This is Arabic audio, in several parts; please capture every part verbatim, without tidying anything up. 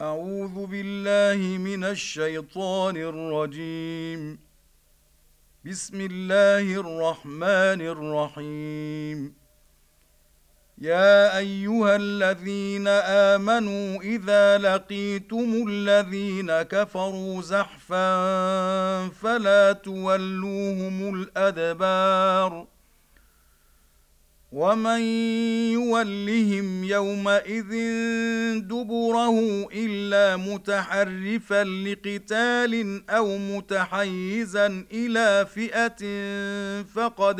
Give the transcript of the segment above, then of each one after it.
أعوذ بالله من الشيطان الرجيم. بسم الله الرحمن الرحيم. يا أيها الذين آمنوا إذا لقيتم الذين كفروا زحفا فلا تولوهم الأدبار ومن يولهم يومئذ دبره إلا متحرفا لقتال أو متحيزا إلى فئة فقد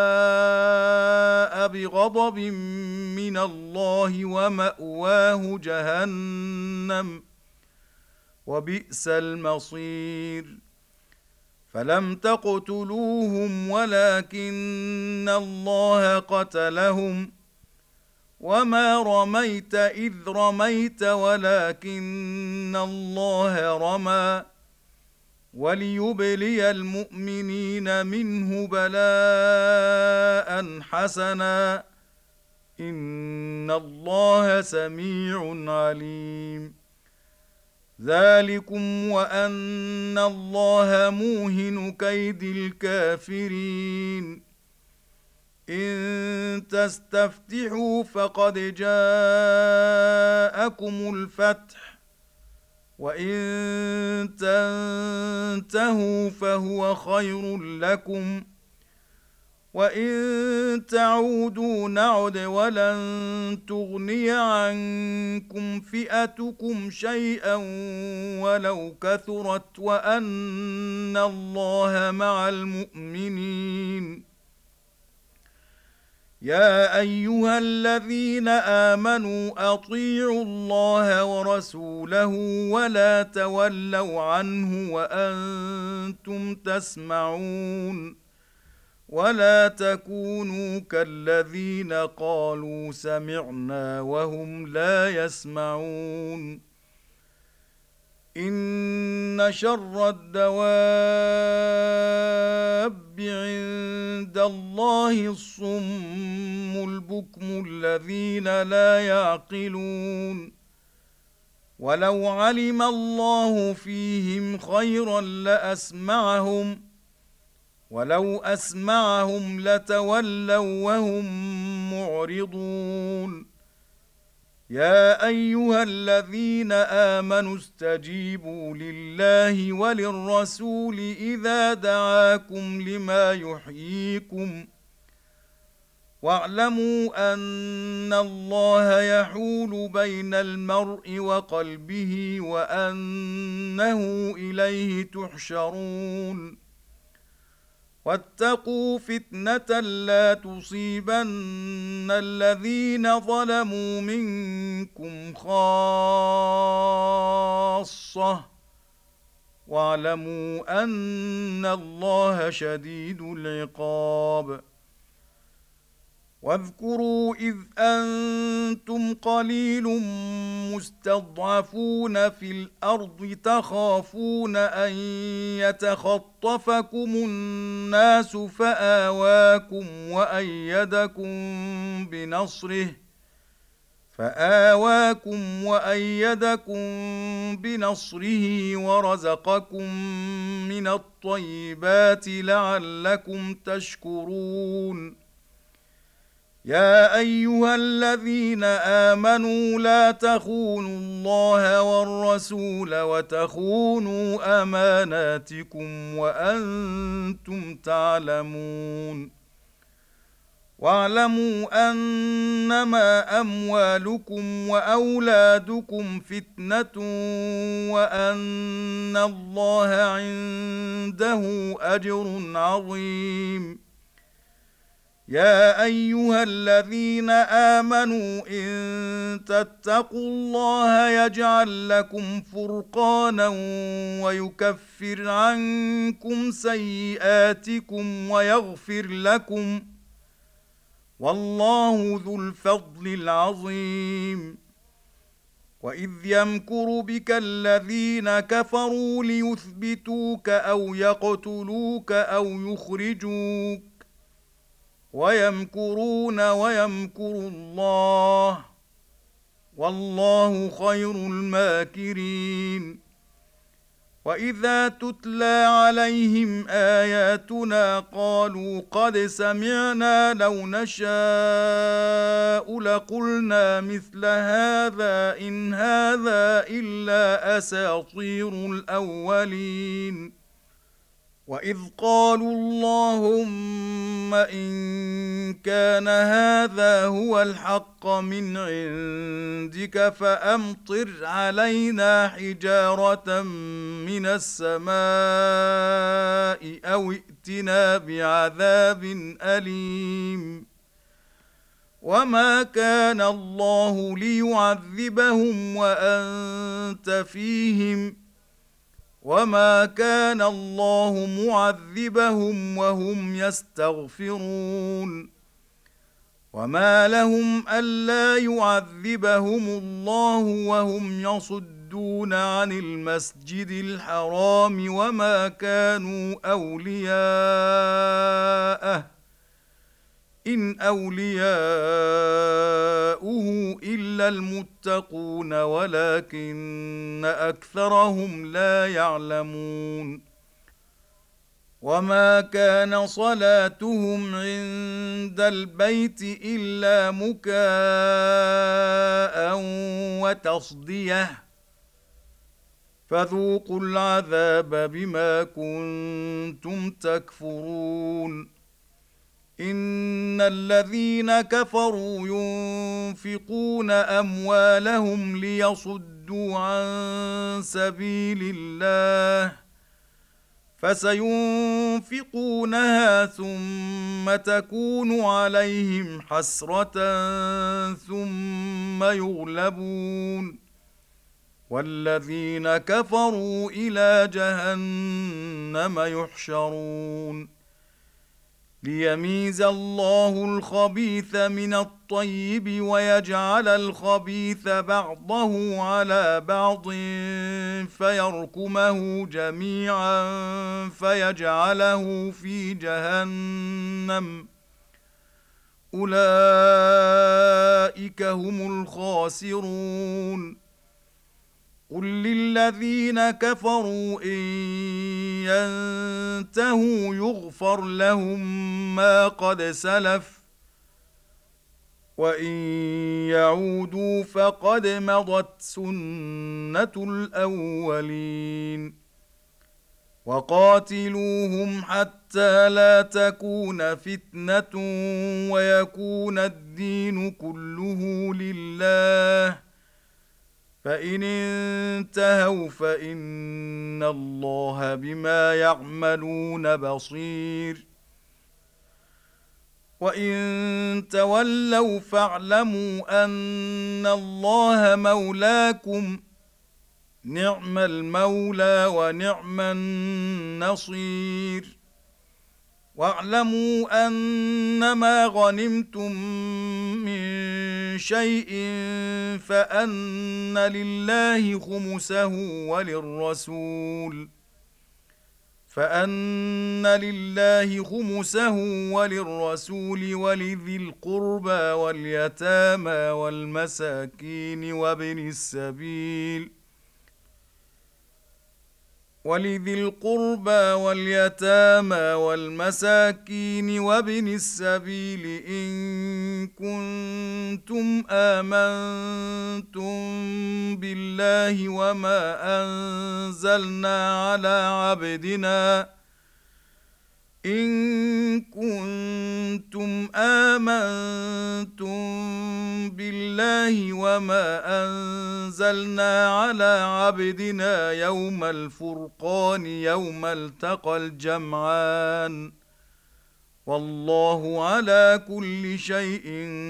باء بغضب من الله ومأواه جهنم وبئس المصير. فلم تقتلوهم ولكن الله قتلهم وما رميت إذ رميت ولكن الله رمى وليبلي المؤمنين منه بلاء حسنا إن الله سميع عليم. ذلكم وأن الله موهن كيد الكافرين. إن تستفتحوا فقد جاءكم الفتح وإن تنتهوا فهو خير لكم وإن تعودوا نعد ولن تغني عنكم فئتكم شيئا ولو كثرت وأن الله مع المؤمنين. يا أيها الذين آمنوا أطيعوا الله ورسوله ولا تولوا عنه وأنتم تسمعون ولا تكونوا كالذين قالوا سمعنا وهم لا يسمعون. إن شر الدواب عند الله الصم البكم الذين لا يعقلون. ولو علم الله فيهم خيرا لأسمعهم ولو أسمعهم لتولوا وهم معرضون. يا أيها الذين آمنوا استجيبوا لله وللرسول إذا دعاكم لما يحييكم واعلموا أن الله يحول بين المرء وقلبه وأنه إليه تحشرون. واتقوا فتنة لا تصيبن الذين ظلموا منكم خاصة واعلموا أن الله شديد العقاب. واذكروا إذ أنتم قليل مستضعفون في الأرض تخافون أن يتخطفكم الناس فآواكم وأيدكم بنصره فآواكم وأيدكم بنصره ورزقكم من الطيبات لعلكم تشكرون. يا أيها الذين آمنوا لا تخونوا الله والرسول وتخونوا أماناتكم وأنتم تعلمون. واعلموا أنما أموالكم وأولادكم فتنة وأن الله عنده أجر عظيم. يا أيها الذين آمنوا إن تتقوا الله يجعل لكم فرقانا ويكفر عنكم سيئاتكم ويغفر لكم والله ذو الفضل العظيم. وإذ يمكر بك الذين كفروا ليثبتوك أو يقتلوك أو يخرجوك ويمكرون ويمكر الله والله خير الماكرين. وإذا تتلى عليهم آياتنا قالوا قد سمعنا لو نشاء لقلنا مثل هذا إن هذا إلا أساطير الأولين. وإذ قالوا اللهم إن كان هذا هو الحق من عندك فأمطر علينا حجارة من السماء أو ائتنا بعذاب أليم. وما كان الله ليعذبهم وأنت فيهم وما كان الله معذبهم وهم يستغفرون. وما لهم ألا يعذبهم الله وهم يصدون عن المسجد الحرام وما كانوا أولياءه إن أولياؤه إلا المتقون ولكن أكثرهم لا يعلمون. وما كان صلاتهم عند البيت إلا مكاء وتصدية فذوقوا العذاب بما كنتم تكفرون. إن الذين كفروا ينفقون أموالهم ليصدوا عن سبيل الله فسينفقونها ثم تكون عليهم حسرة ثم يغلبون والذين كفروا إلى جهنم يحشرون. ليميز الله الخبيث من الطيب ويجعل الخبيث بعضه على بعض فيركمه جميعا فيجعله في جهنم أولئك هم الخاسرون. قل للذين كفروا إن ينتهوا يغفر لهم ما قد سلف وإن يعودوا فقد مضت سنة الأولين. وقاتلوهم حتى لا تكون فتنة ويكون الدين كله لله فإن انتهوا فإن الله بما يعملون بصير. وإن تولوا فاعلموا أن الله مولاكم نعم المولى ونعم النصير. واعلموا أنما غنمتم من شيء فأن لله خمسه وللرسول فأن لله خمسه وللرسول ولذي القربى واليتامى والمساكين وابن السبيل ولذي القربى واليتامى والمساكين وابن السبيل إن كنتم آمنتم بالله وما أنزلنا على عبدنا إن كنتم آمنتم بالله وما أنزلنا على عبدنا يوم الفرقان يوم التقى الجمعان والله على كل شيء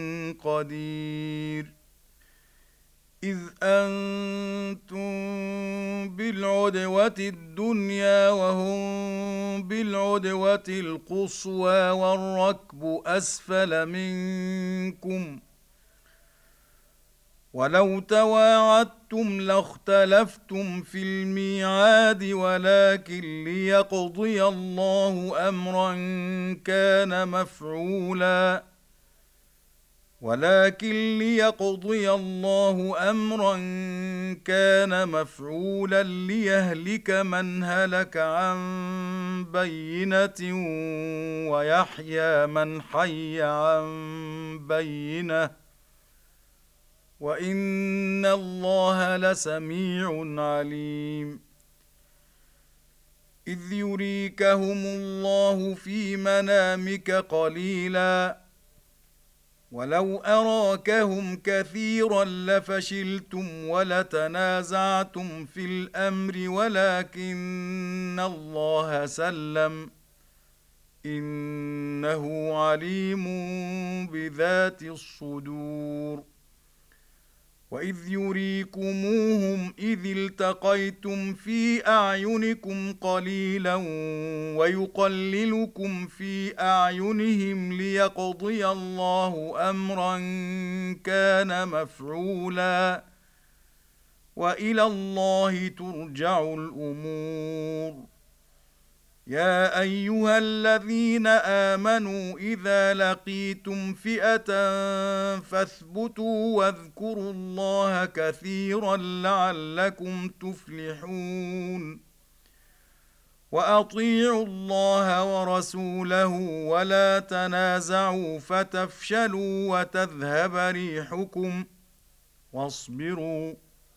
قدير. إذ أنتم بالعدوة الدنيا وهم بالعدوة القصوى والركب أسفل منكم ولو تواعدتم لاختلفتم في الميعاد ولكن ليقضي الله أمرا كان مفعولا ولكن ليقضي الله أمرا كان مفعولا ليهلك من هلك عن بينة ويحيى من حي عن بينة وإن الله لسميع عليم. إذ يريكهم الله في منامك قليلا ولو أراكهم كثيرا لفشلتم ولتنازعتم في الأمر ولكن الله سلم إنه عليم بذات الصدور. وإذ يريكموهم إذ التقيتم في أعينكم قليلا ويقللكم في أعينهم ليقضي الله أمرا كان مفعولا وإلى الله ترجع الأمور. يا أيها الذين آمنوا إذا لقيتم فئة فاثبتوا واذكروا الله كثيرا لعلكم تفلحون. وأطيعوا الله ورسوله ولا تنازعوا فتفشلوا وتذهب ريحكم واصبروا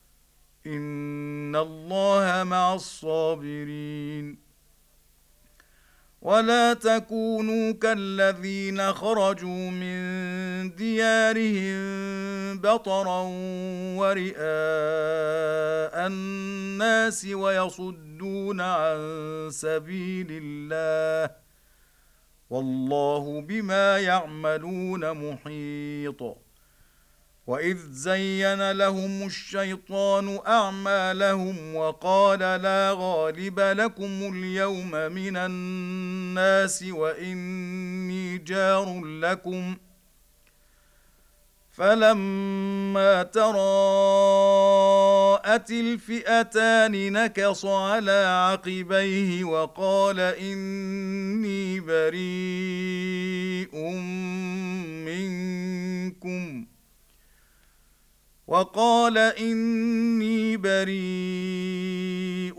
إن الله مع الصابرين. ولا تكونوا كالذين خرجوا من ديارهم بطرا ورئاء الناس ويصدون عن سبيل الله والله بما يعملون محيط. وإذ زين لهم الشيطان أعمالهم وقال لا غالب لكم اليوم من الناس وإني جار لكم فلما تراءت الفئتان نكص على عقبيه وقال إني بريء منكم وقال إني بريء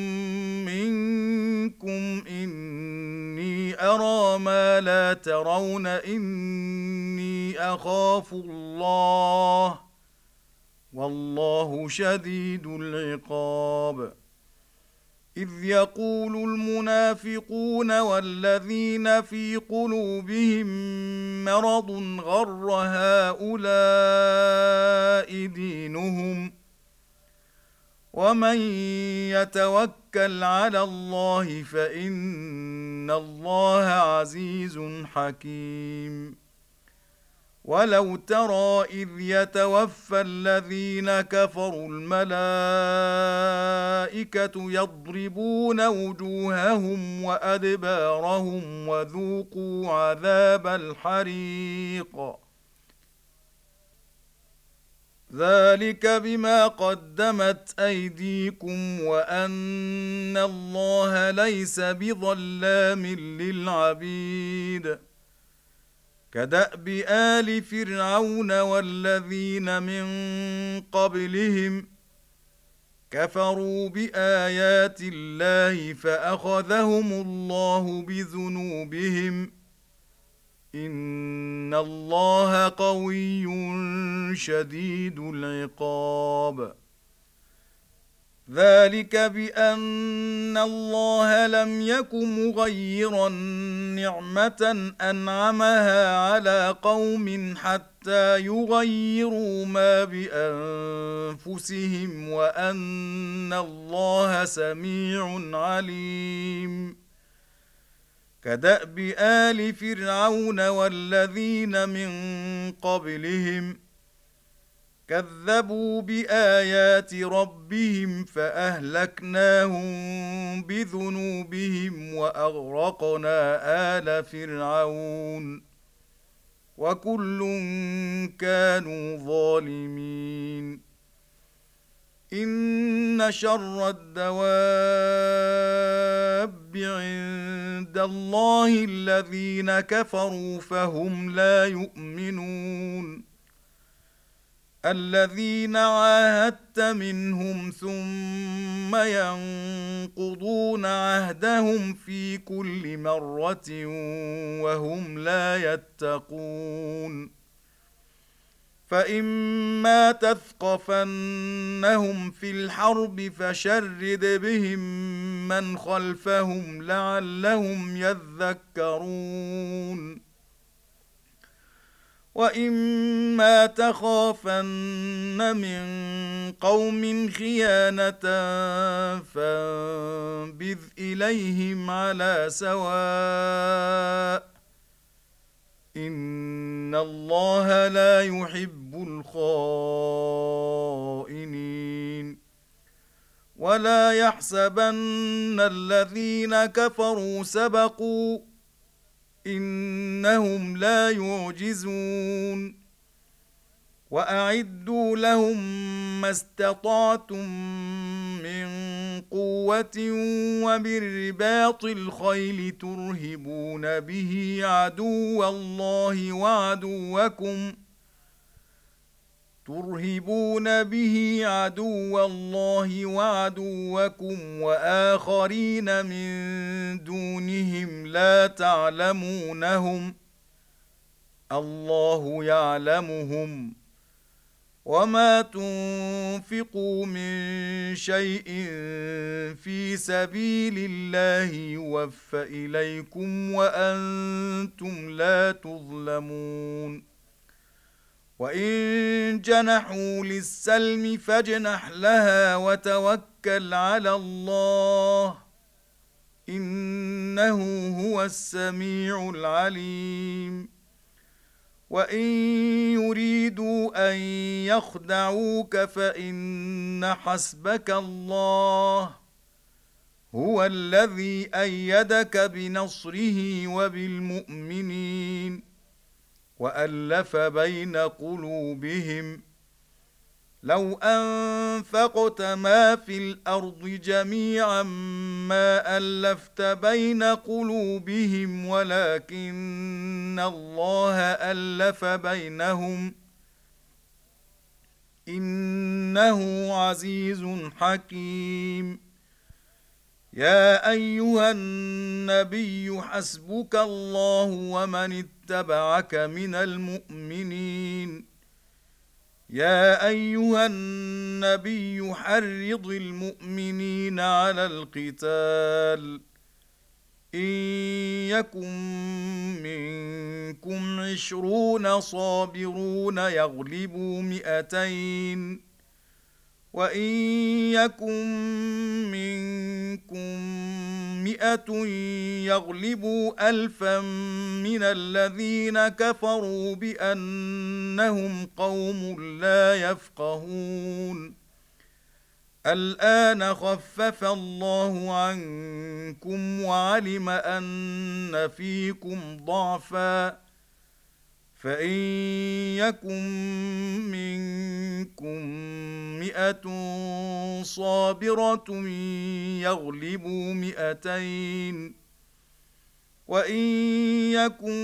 منكم إني أرى ما لا ترون إني أخاف الله والله شديد العقاب. إذ يقول المنافقون والذين في قلوبهم مرض غر هؤلاء دينهم ومن يتوكل على الله فإن الله عزيز حكيم. ولو ترى إذ يتوفى الذين كفروا الملائكة يضربون وجوههم وأدبارهم وذوقوا عذاب الحريق ذلك بما قدمت أيديكم وأن الله ليس بظلام للعبيد. كدأب آل فرعون والذين من قبلهم كفروا بآيات الله فأخذهم الله بذنوبهم إن الله قوي شديد العقاب. ذلك بأن الله لم يك مغيرا نعمة أنعمها على قوم حتى يغيروا ما بأنفسهم وأن الله سميع عليم. كدأب آل فرعون والذين من قبلهم كذبوا بآيات ربهم فأهلكناهم بذنوبهم وأغرقنا آل فرعون وكل كانوا ظالمين. إن إن شر الدواب عند الله الذين كفروا فهم لا يؤمنون الذين عاهدت منهم ثم ينقضون عهدهم في كل مرة وهم لا يتقون فإما تثقفنهم في الحرب فشرد بهم من خلفهم لعلهم يذكرون وإما تخافن من قوم خيانة فانبذ إليهم على سواء إن الله لا يحب الخائنين ولا يحسبن الذين كفروا سبقوا إنهم لا يعجزون وأعدوا لهم ما استطعتم من قوة ومن رباط الخيل ترهبون به عدو الله وعدوكم ترهبون به عدو الله وعدوكم وآخرين من دونهم لا تعلمونهم الله يعلمهم وما تنفقوا من شيء في سبيل الله يوفى إليكم وأنتم لا تظلمون وإن جنحوا للسلم فاجنح لها وتوكل على الله إنه هو السميع العليم وإن يريدوا أن يخدعوك فإن حسبك الله هو الذي أيدك بنصره وبالمؤمنين وألف بين قلوبهم لو أنفقت ما في الأرض جميعا ما ألفت بين قلوبهم ولكن الله ألف بينهم إنه عزيز حكيم يا أيها النبي حسبك الله ومن اتبعك من المؤمنين يا أيها النبي حرض المؤمنين على القتال إن يكن منكم عشرون صابرون يغلبوا مئتين وإن يكن منكم مئة يغلبوا ألفا من الذين كفروا بأنهم قوم لا يفقهون الآن خفف الله عنكم وعلم أن فيكم ضعفا فإن يكن منكم مئة صابرة يغلبوا مئتين وإن يكن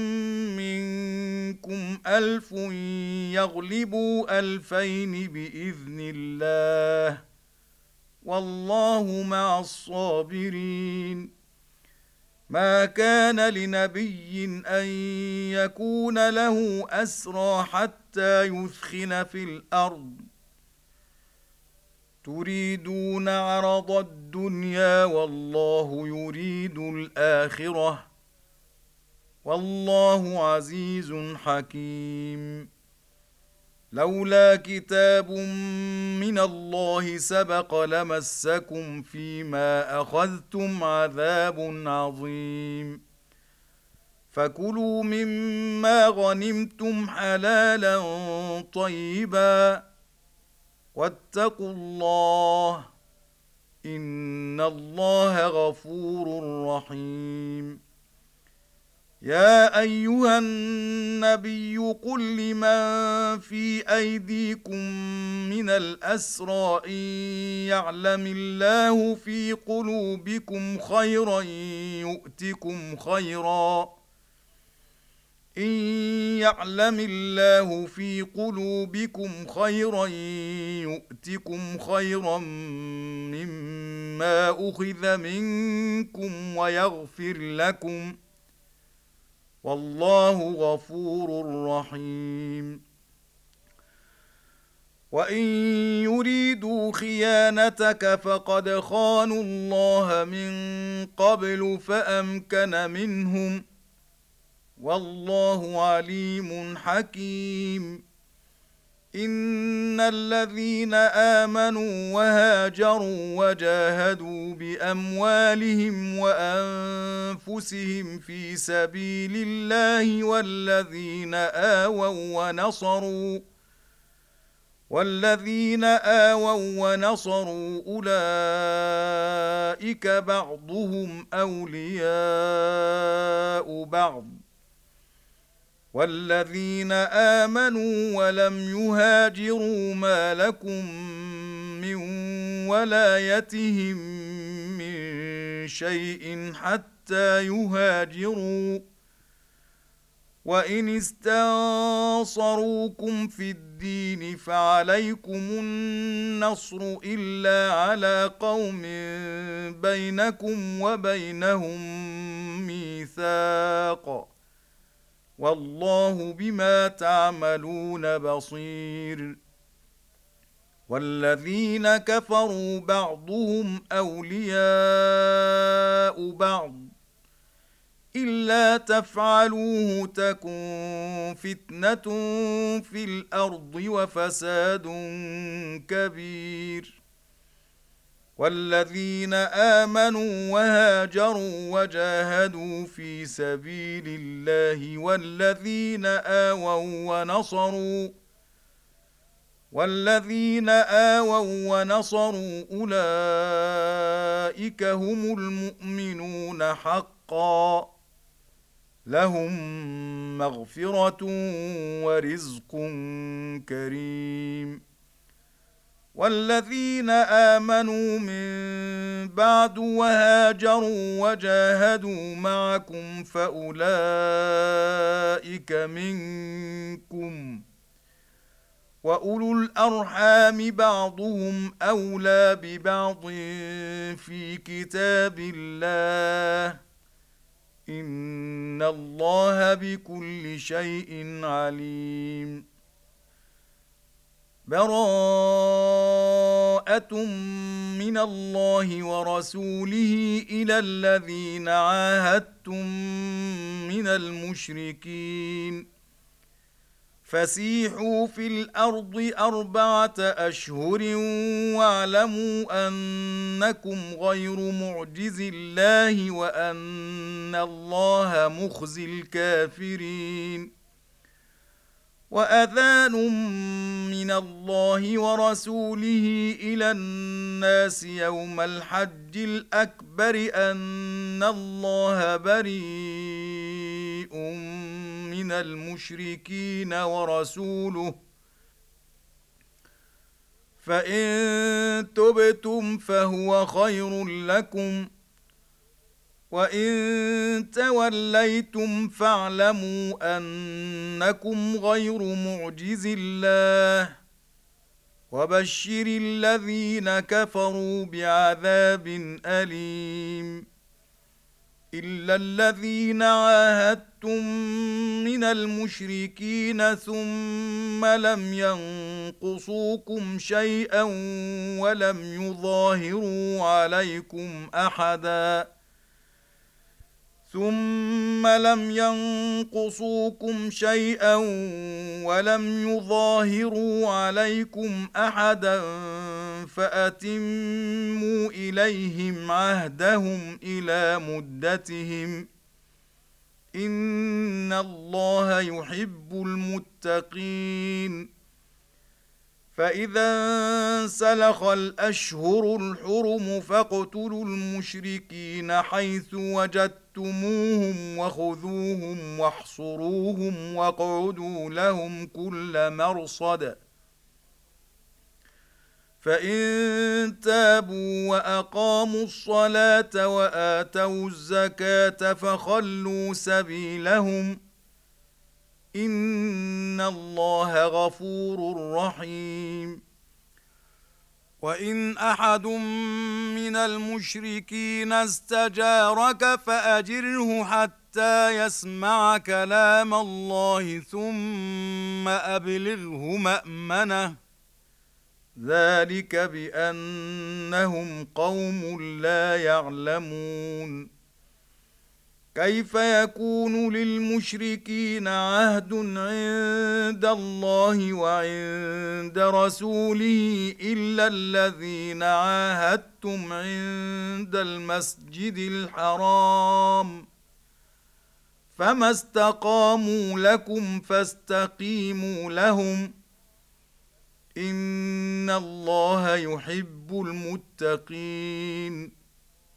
منكم ألف يغلبوا ألفين بإذن الله والله مع الصابرين ما كان لنبي أن يكون له أسرى حتى يثخن في الأرض تريدون عرض الدنيا والله يريد الآخرة والله عزيز حكيم لولا كتاب من الله سبق لمسكم فيما أخذتم عذاب عظيم فكلوا مما غنمتم حلالا طيبا واتقوا الله إن الله غفور رحيم يا أيها النبي قل لمن في أيديكم من الأسرى إن يعلم الله في قلوبكم خيرا يؤتكم خيرا إن يعلم الله في قلوبكم خيرا يؤتكم خيرا مما أخذ منكم ويغفر لكم والله غفور رحيم. وإن يريدوا خيانتك فقد خانوا الله من قبل فأمكن منهم والله عليم حكيم. إن الذين آمنوا وهاجروا وجاهدوا بأموالهم وأنفسهم في سبيل الله والذين آووا ونصروا والذين آووا ونصروا أولئك بعضهم أولياء بعض والذين آمنوا ولم يهاجروا ما لكم من ولايتهم من شيء حتى يهاجروا وإن استنصروكم في الدين فعليكم النصر إلا على قوم بينكم وبينهم ميثاق والله بما تعملون بصير. والذين كفروا بعضهم أولياء بعض إلا تفعلوه تكن فتنة في الأرض وفساد كبير. والذين آمنوا وهاجروا وجاهدوا في سبيل الله والذين آووا ونصروا والذين آووا ونصروا أولئك هم المؤمنون حقا لهم مغفرة ورزق كريم. والذين آمنوا من بعد وهاجروا وجاهدوا معكم فأولئك منكم وأولو الأرحام بعضهم أولى ببعض في كتاب الله إن الله بكل شيء عليم. براءة من الله ورسوله إلى الذين عاهدتم من المشركين فسيحوا في الأرض أربعة أشهر واعلموا أنكم غير معجز الله وأن الله مخزي الكافرين. وأذان من الله ورسوله إلى الناس يوم الحج الأكبر أن الله بريء من المشركين ورسوله فإن تبتم فهو خير لكم وإن توليتم فاعلموا أنكم غير معجز الله وبشر الذين كفروا بعذاب أليم. إلا الذين عاهدتم من المشركين ثم لم ينقصوكم شيئا ولم يظاهروا عليكم أحدا ثم لم ينقصوكم شيئا ولم يظاهروا عليكم أحدا فأتموا إليهم عهدهم إلى مدتهم إن الله يحب المتقين. فإذا انسلخ الأشهر الحرم فاقتلوا المشركين حيث وجدتموهم وخذوهم واحصروهم واقعدوا لهم كل مرصد فإن تابوا وأقاموا الصلاة وآتوا الزكاة فخلوا سبيلهم إن الله غفور رحيم. وإن أحد من المشركين استجارك فأجره حتى يسمع كلام الله ثم أبلغه مأمنه ذلك بأنهم قوم لا يعلمون. كيف يكون للمشركين عهد عند الله وعند رسوله إلا الذين عاهدتم عند المسجد الحرام فما استقاموا لكم فاستقيموا لهم إن الله يحب المتقين.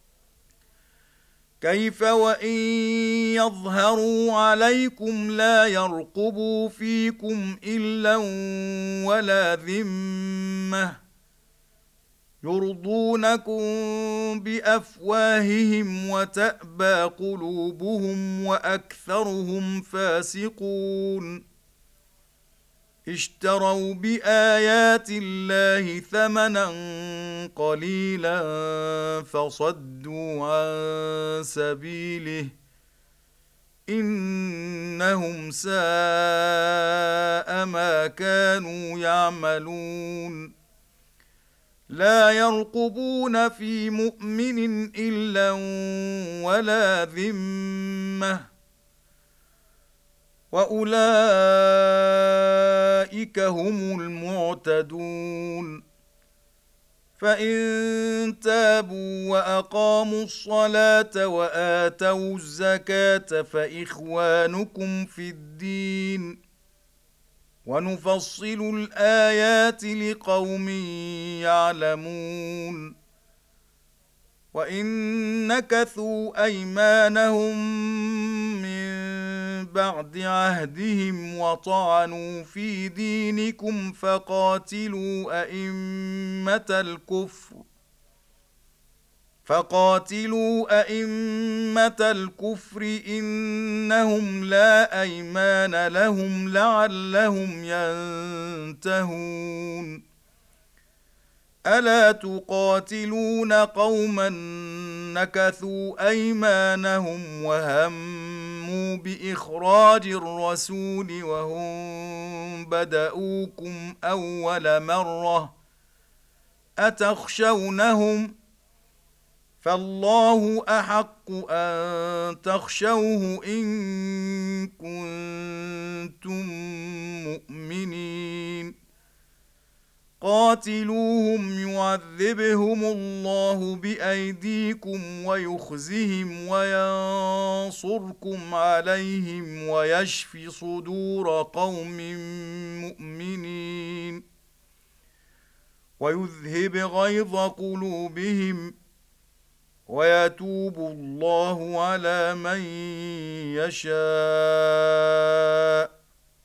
كيف وإن يظهروا عليكم لا يرقبوا فيكم إلا ولا ذمة يرضونكم بأفواههم وتأبى قلوبهم وأكثرهم فاسقون. اشتروا بآيات الله ثمنا قليلا فصدوا عن سبيله إنهم ساء ما كانوا يعملون. لا يرقبون في مؤمن إلا ولا ذمة وأولئك هم المعتدون. فإن تابوا وأقاموا الصلاة وآتوا الزكاة فإخوانكم في الدين ونفصل الآيات لقوم يعلمون. وإن نكثوا أيمانهم من بعد عهدهم وطعنوا في دينكم فقاتلوا أئمة الكفر فقاتلوا أئمة الكفر إنهم لا أيمان لهم لعلهم ينتهون. ألا تقاتلون قوما نكثوا أيمانهم وهموا بإخراج الرسول وهم بدؤوكم أول مرة أتخشونهم فالله أحق أن تخشوه إن كنتم مؤمنين. قاتلوهم يعذبهم الله بأيديكم ويخزهم وينصركم عليهم ويشف صدور قوم مؤمنين ويذهب غيظ قلوبهم ويتوب الله على من يشاء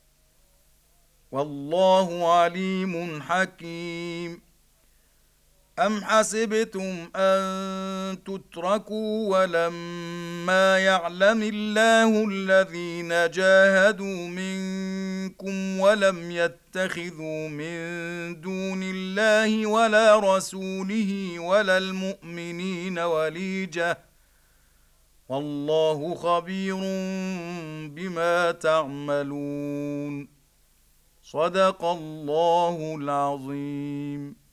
والله عليم حكيم. أم حسبتم أن تتركوا ولما يعلم الله الذين جاهدوا منكم ولم يتخذوا من دون الله ولا رسوله ولا المؤمنين وليجة والله خبير بما تعملون. صدق الله العظيم.